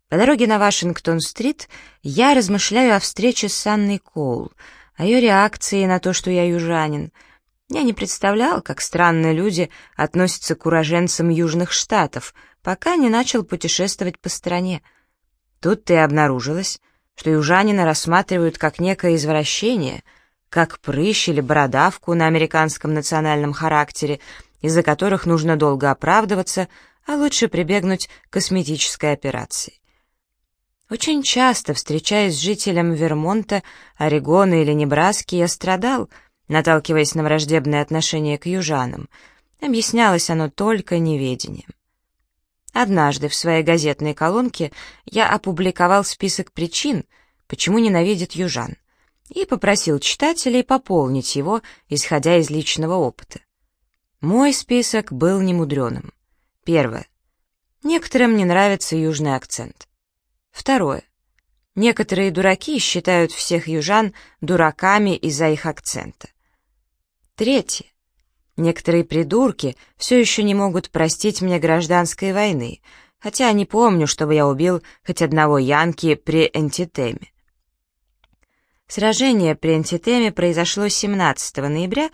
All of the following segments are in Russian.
По дороге на Вашингтон-стрит я размышляю о встрече с Анной Коул, о ее реакции на то, что я южанин. Я не представлял, как странно люди относятся к уроженцам Южных Штатов, пока не начал путешествовать по стране. Тут-то и обнаружилось, что южанина рассматривают как некое извращение, как прыщ или бородавку на американском национальном характере, из-за которых нужно долго оправдываться, а лучше прибегнуть к косметической операции. Очень часто, встречаясь с жителем Вермонта, Орегона или Небраски, я страдал, наталкиваясь на враждебное отношение к южанам. Объяснялось оно только неведением. Однажды в своей газетной колонке я опубликовал список причин, почему ненавидят южан, и попросил читателей пополнить его, исходя из личного опыта. Мой список был немудреным. Первое. Некоторым не нравится южный акцент. Второе. Некоторые дураки считают всех южан дураками из-за их акцента. Третье. Некоторые придурки все еще не могут простить мне гражданской войны, хотя не помню, чтобы я убил хоть одного янки при Антитеме. Сражение при Антитеме произошло 17 ноября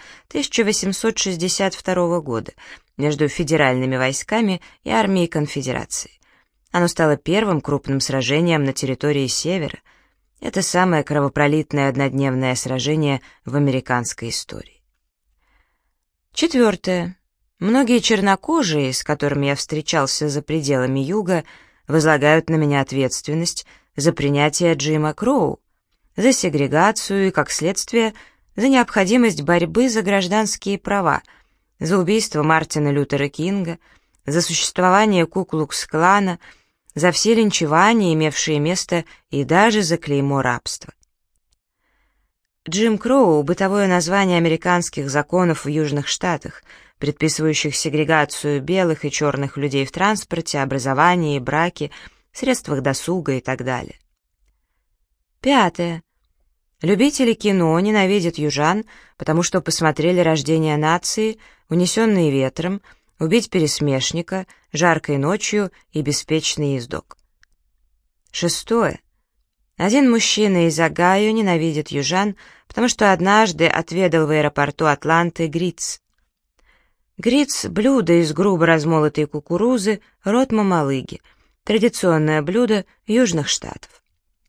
1862 года между федеральными войсками и армией конфедерации. Оно стало первым крупным сражением на территории Севера. Это самое кровопролитное однодневное сражение в американской истории. Четвертое. Многие чернокожие, с которыми я встречался за пределами Юга, возлагают на меня ответственность за принятие Джима Кроу, за сегрегацию и, как следствие, за необходимость борьбы за гражданские права, за убийство Мартина Лютера Кинга, за существование Ку-Клукс-клана, за все линчевания, имевшие место, и даже за клеймо рабства. Джим Кроу — бытовое название американских законов в Южных Штатах, предписывающих сегрегацию белых и черных людей в транспорте, образовании, браке, средствах досуга и так далее. Пятое. Любители кино ненавидят южан, потому что посмотрели «Рождение нации», «Унесенные ветром», «Убить пересмешника», «Жаркой ночью» и «Беспечный ездок». Шестое. Один мужчина из Огайо ненавидит южан, потому что однажды отведал в аэропорту Атланты гриц. Гриц — блюдо из грубо размолотой кукурузы, род мамалыги, традиционное блюдо Южных Штатов.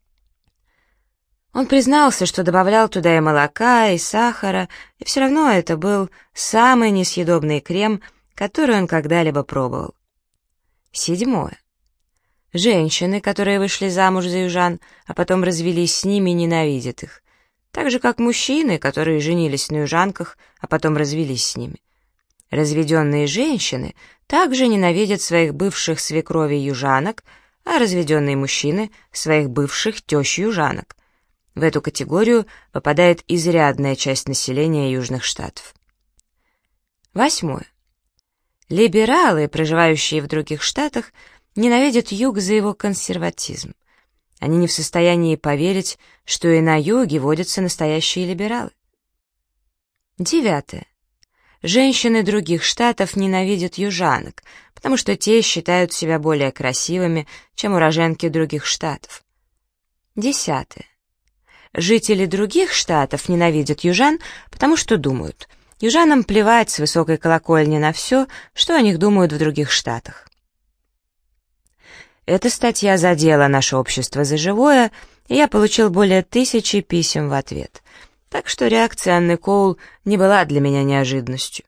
Он признался, что добавлял туда и молока, и сахара, и все равно это был самый несъедобный крем, который он когда-либо пробовал. Седьмое. Женщины, которые вышли замуж за южан, а потом развелись с ними, ненавидят их. Так же, как мужчины, которые женились на южанках, а потом развелись с ними. Разведенные женщины также ненавидят своих бывших свекровей южанок, а разведенные мужчины — своих бывших тещ южанок. В эту категорию попадает изрядная часть населения Южных Штатов. Восьмое. Либералы, проживающие в других штатах, ненавидят Юг за его консерватизм. Они не в состоянии поверить, что и на Юге водятся настоящие либералы. Девятое. Женщины других штатов ненавидят южанок, потому что те считают себя более красивыми, чем уроженки других штатов. Десятое. Жители других штатов ненавидят южан, потому что думают, южанам плевать с высокой колокольни на все, что о них думают в других штатах. Эта статья задела наше общество за живое, и я получил более 1000 писем в ответ. Так что реакция Анны Коул не была для меня неожиданностью.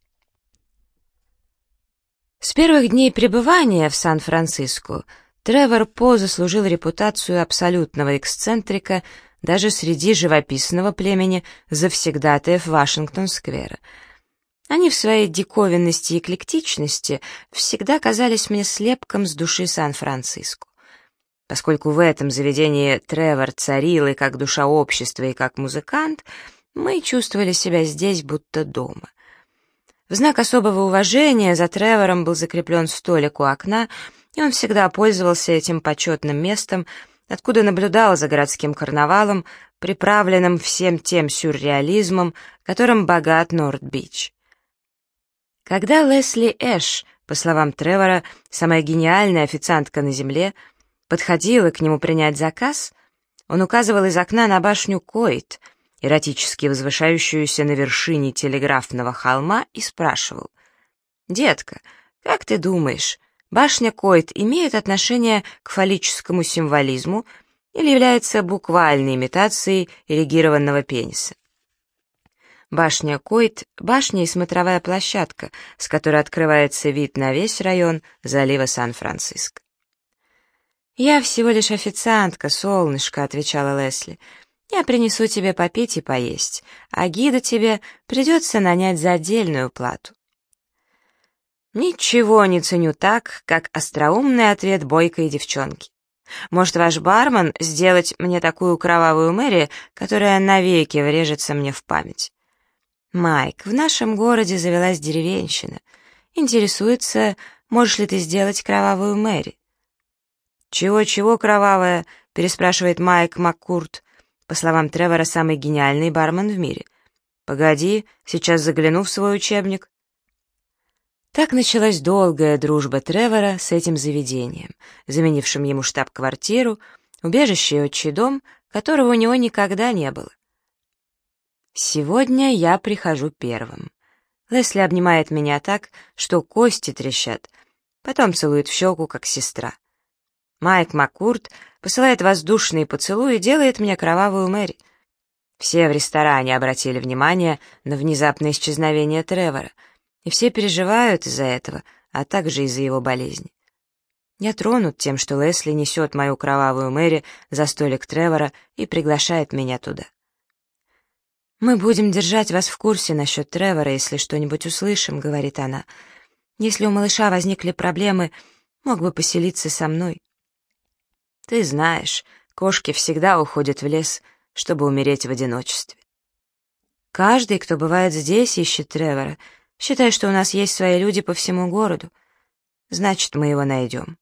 С первых дней пребывания в Сан-Франциско Тревор По заслужил репутацию абсолютного эксцентрика даже среди живописного племени завсегдатаев Вашингтон-сквера. Они в своей диковинности и эклектичности всегда казались мне слепком с души Сан-Франциско. Поскольку в этом заведении Тревор царил и как душа общества, и как музыкант, мы чувствовали себя здесь будто дома. В знак особого уважения за Тревором был закреплен столик у окна, и он всегда пользовался этим почетным местом, откуда наблюдал за городским карнавалом, приправленным всем тем сюрреализмом, которым богат Норт-Бич. Когда Лесли Эш, по словам Тревора, самая гениальная официантка на земле, подходила к нему принять заказ, он указывал из окна на башню Койт, эротически возвышающуюся на вершине телеграфного холма, и спрашивал: «Детка, как ты думаешь, башня Койт имеет отношение к фаллическому символизму или является буквальной имитацией эрегированного пениса?» Башня Койт — башня и смотровая площадка, с которой открывается вид на весь район залива Сан-Франциско. «Я всего лишь официантка, солнышко», — отвечала Лесли. «Я принесу тебе попить и поесть, а гида тебе придется нанять за отдельную плату». Ничего не ценю так, как остроумный ответ бойкой девчонки. Может, ваш бармен сделать мне такую кровавую Мэри, которая навеки врежется мне в память? Майк, в нашем городе завелась деревенщина. Интересуется, можешь ли ты сделать кровавую Мэри? «Чего-чего кровавая?» — переспрашивает Майк Маккурт, по словам Тревора, самый гениальный бармен в мире. «Погоди, сейчас загляну в свой учебник». Так началась долгая дружба Тревора с этим заведением, заменившим ему штаб-квартиру, убежище и отчий дом, которого у него никогда не было. Сегодня я прихожу первым. Лесли обнимает меня так, что кости трещат, потом целует в щеку, как сестра. Майк Маккурт посылает воздушные поцелуи и делает мне кровавую Мэри. Все в ресторане обратили внимание на внезапное исчезновение Тревора, и все переживают из-за этого, а также из-за его болезни. Я тронут тем, что Лесли несет мою кровавую Мэри за столик Тревора и приглашает меня туда. «Мы будем держать вас в курсе насчет Тревора, если что-нибудь услышим», — говорит она. «Если у малыша возникли проблемы, мог бы поселиться со мной». Ты знаешь, кошки всегда уходят в лес, чтобы умереть в одиночестве. Каждый, кто бывает здесь, ищет Тревора, считая, что у нас есть свои люди по всему городу. Значит, мы его найдем.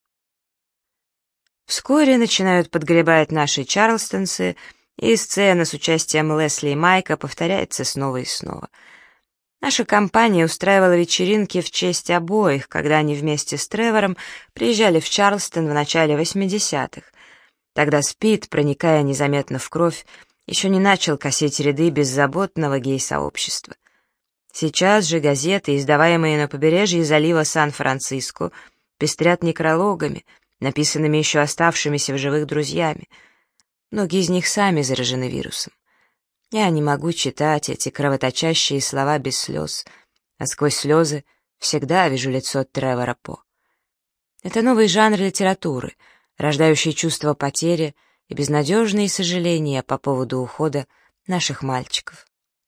Вскоре начинают подгребать наши чарлстонцы, и сцена с участием Лесли и Майка повторяется снова и снова. Наша компания устраивала вечеринки в честь обоих, когда они вместе с Тревором приезжали в Чарлстон в начале 80-х. Тогда СПИД, проникая незаметно в кровь, еще не начал косить ряды беззаботного гей-сообщества. Сейчас же газеты, издаваемые на побережье залива Сан-Франциско, пестрят некрологами, написанными еще оставшимися в живых друзьями. Многие из них сами заражены вирусом. Я не могу читать эти кровоточащие слова без слез, а сквозь слезы всегда вижу лицо Тревора По. Это новый жанр литературы, рождающий чувство потери и безнадежные сожаления по поводу ухода наших мальчиков.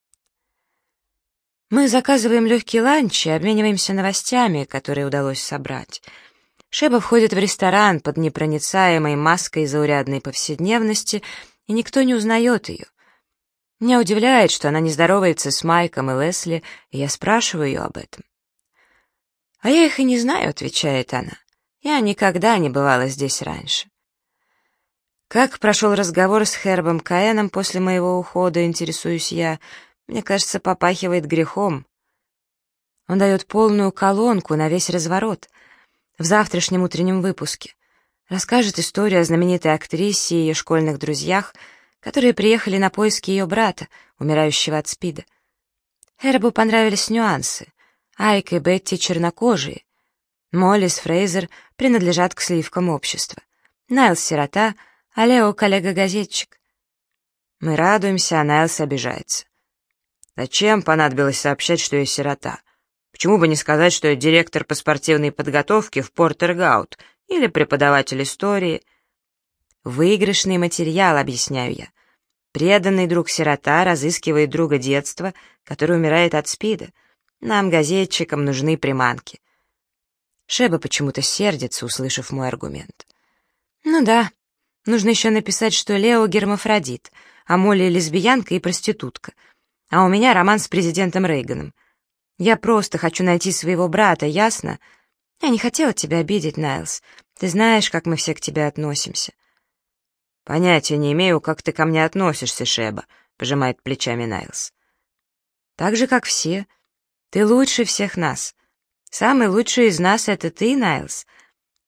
Мы заказываем легкий ланч и обмениваемся новостями, которые удалось собрать. Шеба входит в ресторан под непроницаемой маской заурядной повседневности, и никто не узнает ее. Меня удивляет, что она не здоровается с Майком и Лесли, и я спрашиваю ее об этом. «А я их и не знаю», — отвечает она. «Я никогда не бывала здесь раньше». Как прошел разговор с Хербом Коэном после моего ухода, интересуюсь я. Мне кажется, попахивает грехом. Он дает полную колонку на весь разворот. В завтрашнем утреннем выпуске расскажет историю о знаменитой актрисе и ее школьных друзьях, которые приехали на поиски ее брата, умирающего от СПИДа. Хербу понравились нюансы. Айк и Бетти чернокожие. Молли с Фрейзер принадлежат к сливкам общества. Найлс — сирота, а Лео — коллега-газетчик. Мы радуемся, а Найлс обижается. Зачем понадобилось сообщать, что я сирота? Почему бы не сказать, что я директор по спортивной подготовке в Портер-Гаут или преподаватель истории? Выигрышный материал, объясняю я. Преданный друг-сирота разыскивает друга детства, который умирает от СПИДа. Нам, газетчикам, нужны приманки. Шеба почему-то сердится, услышав мой аргумент. Ну да, нужно еще написать, что Лео гермафродит, а Молли лесбиянка и проститутка, а у меня роман с президентом Рейганом. Я просто хочу найти своего брата, ясно? Я не хотела тебя обидеть, Найлс. Ты знаешь, как мы все к тебе относимся. Понятия не имею, как ты ко мне относишься, Шеба, пожимает плечами Найлс. Так же, как все. Ты лучше всех нас. Самый лучший из нас — это ты, Найлс.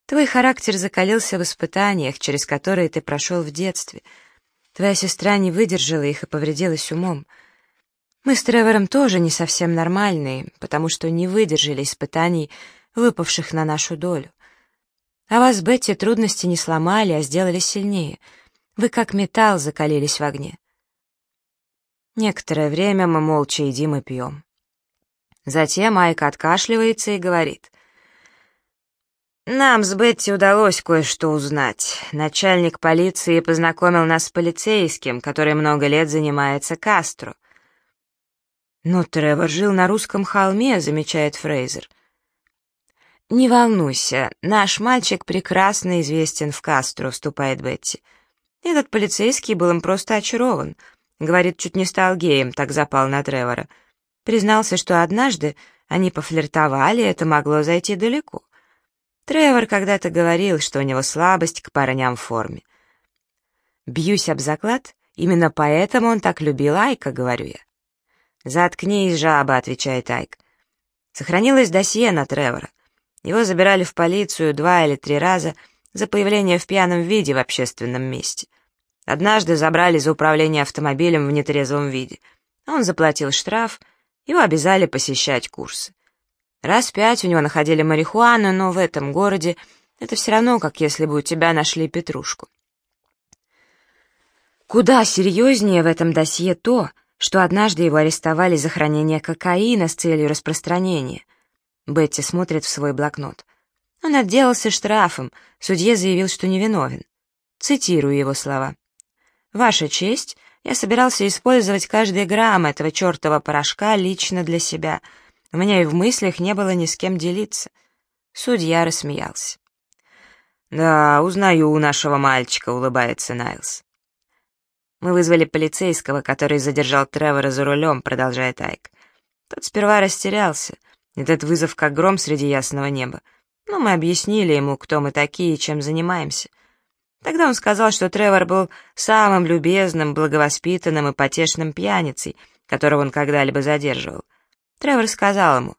Твой характер закалился в испытаниях, через которые ты прошел в детстве. Твоя сестра не выдержала их и повредилась умом. Мы с Тревором тоже не совсем нормальные, потому что не выдержали испытаний, выпавших на нашу долю. А вас, Бетти, трудности не сломали, а сделали сильнее. Вы как металл закалились в огне. Некоторое время мы молча едим и пьем. Затем Айк откашливается и говорит: «Нам с Бетти удалось кое-что узнать. Начальник полиции познакомил нас с полицейским, который много лет занимается Кастро». «Но Тревор жил на русском холме», — замечает Фрейзер. «Не волнуйся, наш мальчик прекрасно известен в Кастро», — вступает Бетти. «Этот полицейский был им просто очарован. Говорит, чуть не стал геем, так запал на Тревора. Признался, что однажды они пофлиртовали, и это могло зайти далеко. Тревор когда-то говорил, что у него слабость к парням в форме. Бьюсь об заклад, именно поэтому он так любил Айка, говорю я». «Заткнись, жаба», — отвечает Айк. Сохранилось досье на Тревора. Его забирали в полицию 2 или 3 раза за появление в пьяном виде в общественном месте. Однажды забрали за управление автомобилем в нетрезвом виде. Он заплатил штраф, его обязали посещать курсы. Раз 5 у него находили марихуану, но в этом городе это все равно, как если бы у тебя нашли петрушку. Куда серьезнее в этом досье то, что однажды его арестовали за хранение кокаина с целью распространения. Бетти смотрит в свой блокнот. Он отделался штрафом, судья заявил, что невиновен. Цитирую его слова. «Ваша честь, я собирался использовать каждый грамм этого чертова порошка лично для себя. У меня и в мыслях не было ни с кем делиться». Судья рассмеялся. «Да, узнаю у нашего мальчика», — улыбается Найлс. «Мы вызвали полицейского, который задержал Тревора за рулем», — продолжает Айк. Тот сперва растерялся. Этот вызов как гром среди ясного неба. Но мы объяснили ему, кто мы такие и чем занимаемся. Тогда он сказал, что Тревор был самым любезным, благовоспитанным и потешным пьяницей, которого он когда-либо задерживал. Тревор сказал ему: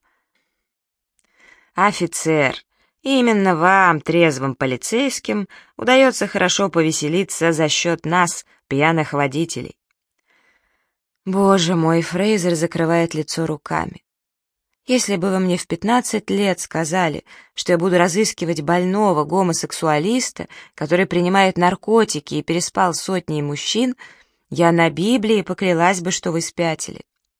«Офицер, именно вам, трезвым полицейским, удается хорошо повеселиться за счет нас, пьяных водителей». Боже мой, Фрейзер закрывает лицо руками. Если бы вы мне в 15 лет сказали, что я буду разыскивать больного гомосексуалиста, который принимает наркотики и переспал с сотней мужчин, я на Библии поклялась бы, что вы спятили.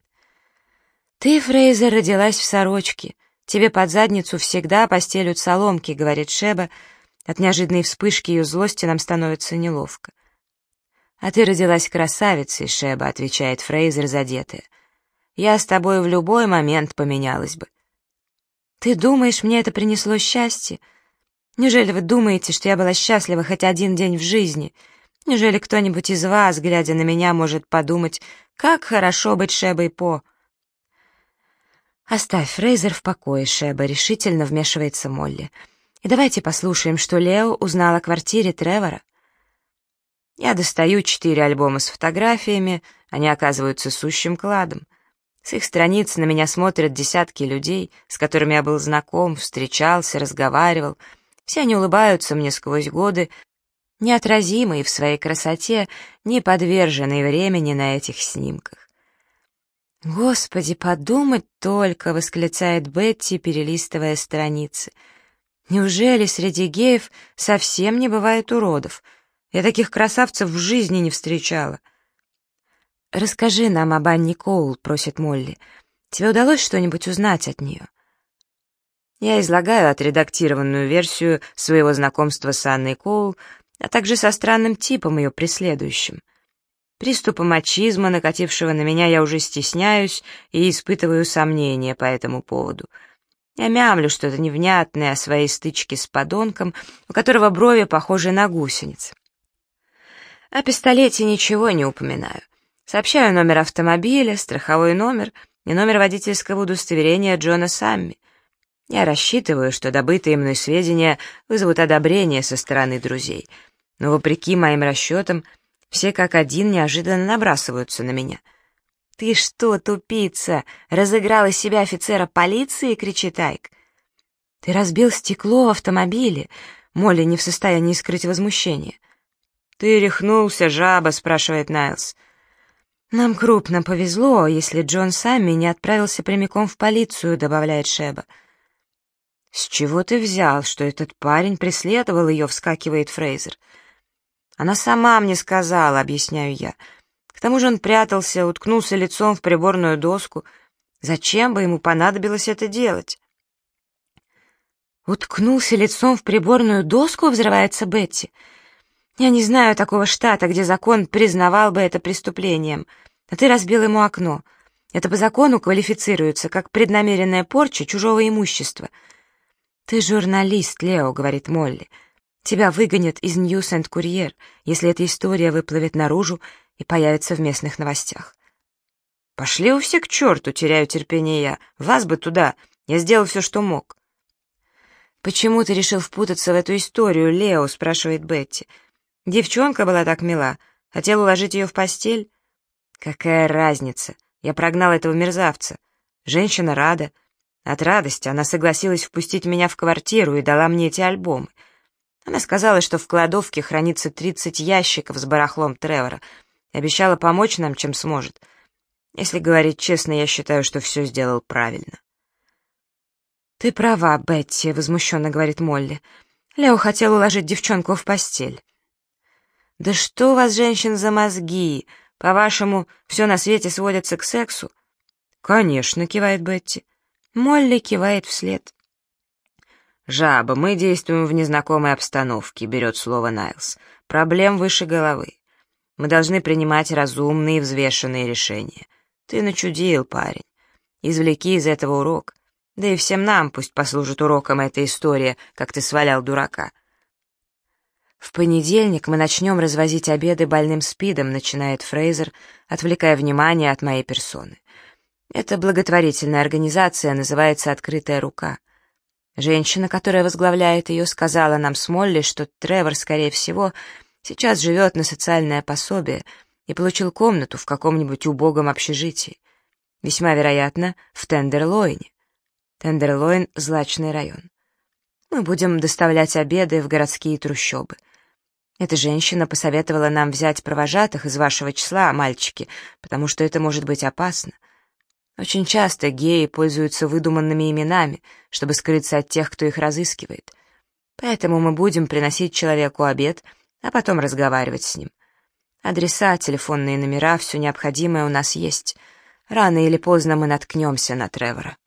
«Ты, Фрейзер, родилась в сорочке. Тебе под задницу всегда постелют соломки», — говорит Шеба. От неожиданной вспышки ее злости нам становится неловко. «А ты родилась красавицей, Шеба», — отвечает Фрейзер, задетая. «Я с тобой в любой момент поменялась бы». «Ты думаешь, мне это принесло счастье? Неужели вы думаете, что я была счастлива хоть один день в жизни? Неужели кто-нибудь из вас, глядя на меня, может подумать, как хорошо быть Шебой По?» «Оставь Фрейзер в покое, Шеба», — решительно вмешивается Молли. «И давайте послушаем, что Лео узнал о квартире Тревора». Я достаю 4 альбома с фотографиями, они оказываются сущим кладом. С их страниц на меня смотрят десятки людей, с которыми я был знаком, встречался, разговаривал. Все они улыбаются мне сквозь годы, неотразимые в своей красоте, не подверженные времени на этих снимках. «Господи, подумать только!» — восклицает Бетти, перелистывая страницы. «Неужели среди геев совсем не бывает уродов? Я таких красавцев в жизни не встречала». «Расскажи нам об Анне Коул», — просит Молли. «Тебе удалось что-нибудь узнать от нее?» Я излагаю отредактированную версию своего знакомства с Анной Коул, а также со странным типом ее преследующим. Приступа мачизма, накатившего на меня, я уже стесняюсь и испытываю сомнения по этому поводу. Я мямлю что-то невнятное о своей стычке с подонком, у которого брови похожи на гусеницы. О пистолете ничего не упоминаю. Сообщаю номер автомобиля, страховой номер и номер водительского удостоверения Джона Самми. Я рассчитываю, что добытые мной сведения вызовут одобрение со стороны друзей, но, вопреки моим расчетам, все как один неожиданно набрасываются на меня. «Ты что, тупица, разыграла из себя офицера полиции?» — кричит Айк. «Ты разбил стекло в автомобиле!» Молли не в состоянии скрыть возмущение. «Ты рехнулся, жаба?» — спрашивает Найлс. «Нам крупно повезло, если Джон Самми не отправился прямиком в полицию», — добавляет Шеба. «С чего ты взял, что этот парень преследовал ее?» — вскакивает Фрейзер. «Она сама мне сказала», — объясняю я. «К тому же он прятался, уткнулся лицом в приборную доску. Зачем бы ему понадобилось это делать?» «Уткнулся лицом в приборную доску?» — взрывается Бетти. «Я не знаю такого штата, где закон признавал бы это преступлением. А ты разбил ему окно. Это по закону квалифицируется как преднамеренная порча чужого имущества». «Ты журналист, Лео», — говорит Молли. «Тебя выгонят из News and Courier, если эта история выплывет наружу и появится в местных новостях». «Пошли вы все к черту», — теряю терпение я. «Вас бы туда. Я сделал все, что мог». «Почему ты решил впутаться в эту историю, Лео?» — спрашивает Бетти. «Девчонка была так мила. Хотел уложить ее в постель?» «Какая разница? Я прогнал этого мерзавца. Женщина рада. От радости она согласилась впустить меня в квартиру и дала мне эти альбомы. Она сказала, что в кладовке хранится 30 ящиков с барахлом Тревора, и обещала помочь нам, чем сможет. Если говорить честно, я считаю, что все сделал правильно». «Ты права, Бетти», — возмущенно говорит Молли. «Лео хотел уложить девчонку в постель». «Да что у вас, женщин, за мозги? По-вашему, все на свете сводится к сексу?» «Конечно», — кивает Бетти. Молли кивает вслед. «Жаба, мы действуем в незнакомой обстановке», — берет слово Найлс. «Проблем выше головы. Мы должны принимать разумные и взвешенные решения. Ты начудил, парень. Извлеки из этого урок. Да и всем нам пусть послужит уроком эта история, как ты свалял дурака». «В понедельник мы начнем развозить обеды больным СПИДом», — начинает Фрейзер, отвлекая внимание от моей персоны. «Эта благотворительная организация называется «Открытая рука». Женщина, которая возглавляет ее, сказала нам с Молли, что Тревор, скорее всего, сейчас живет на социальное пособие и получил комнату в каком-нибудь убогом общежитии. Весьма вероятно, в Тендерлойне. Тендерлойн — злачный район. Мы будем доставлять обеды в городские трущобы. Эта женщина посоветовала нам взять провожатых из вашего числа, мальчики, потому что это может быть опасно. Очень часто геи пользуются выдуманными именами, чтобы скрыться от тех, кто их разыскивает. Поэтому мы будем приносить человеку обед, а потом разговаривать с ним. Адреса, телефонные номера, все необходимое у нас есть. Рано или поздно мы наткнемся на Тревора.